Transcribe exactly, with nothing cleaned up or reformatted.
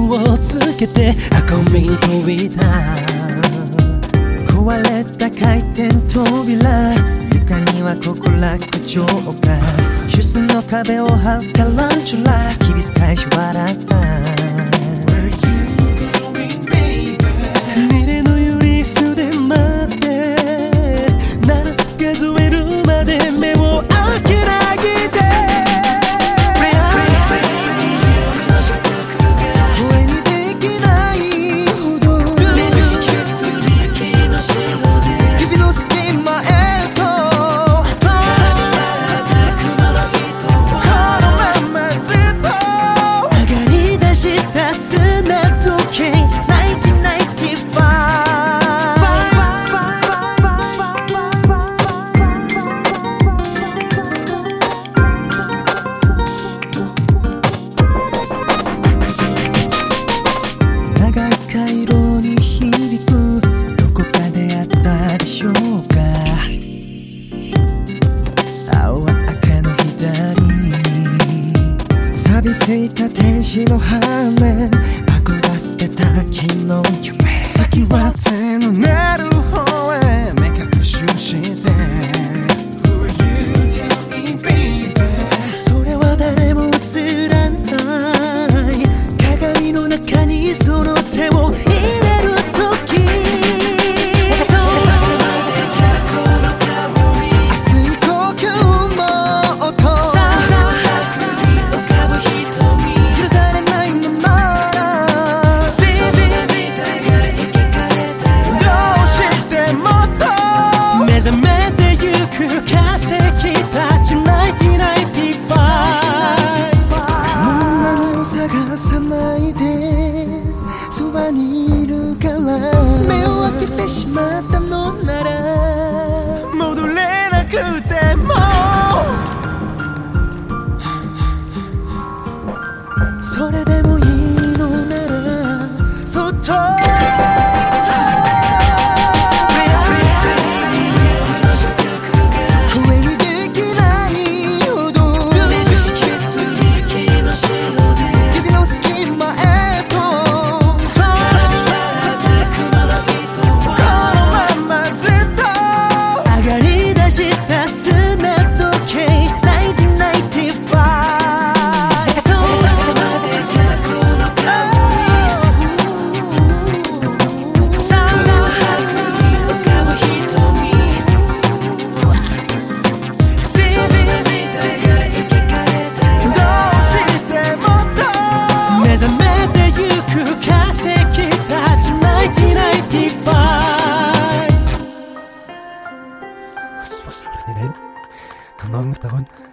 をつけて運び飛びた。 壊れた回転扉、床には極楽浄化。出世の壁を張ったランチュラ、日々返し笑った。 未練のユリスで待って、七つ数えるまで目を開けないで。 声にできないほど指の隙間へとこのままずっと上がり出した砂時計長い回路に響く、どこかであったでしょうか。青は赤の左に錆びついた天使の羽面、僕が捨てた昨日の夢。先は手のなる方へ目隠しをして、 それは誰も映らない鏡の中にその手を入れる時、 熱い呼吸の音、許されないのならどうしてもっと目覚めてゆく化石たちナインティナインティファイブ。 もう何も探さないで、そばにいるから。目を開けてしまったのなら戻れなくても、 それでもいいのならそっと声にできないほど指の隙間へとこのままずっと上がり出した砂時計ナインティナインティファイブ。目覚めてゆく化石たちナインティナインティファイブ. Sulit din. Kamang tahon.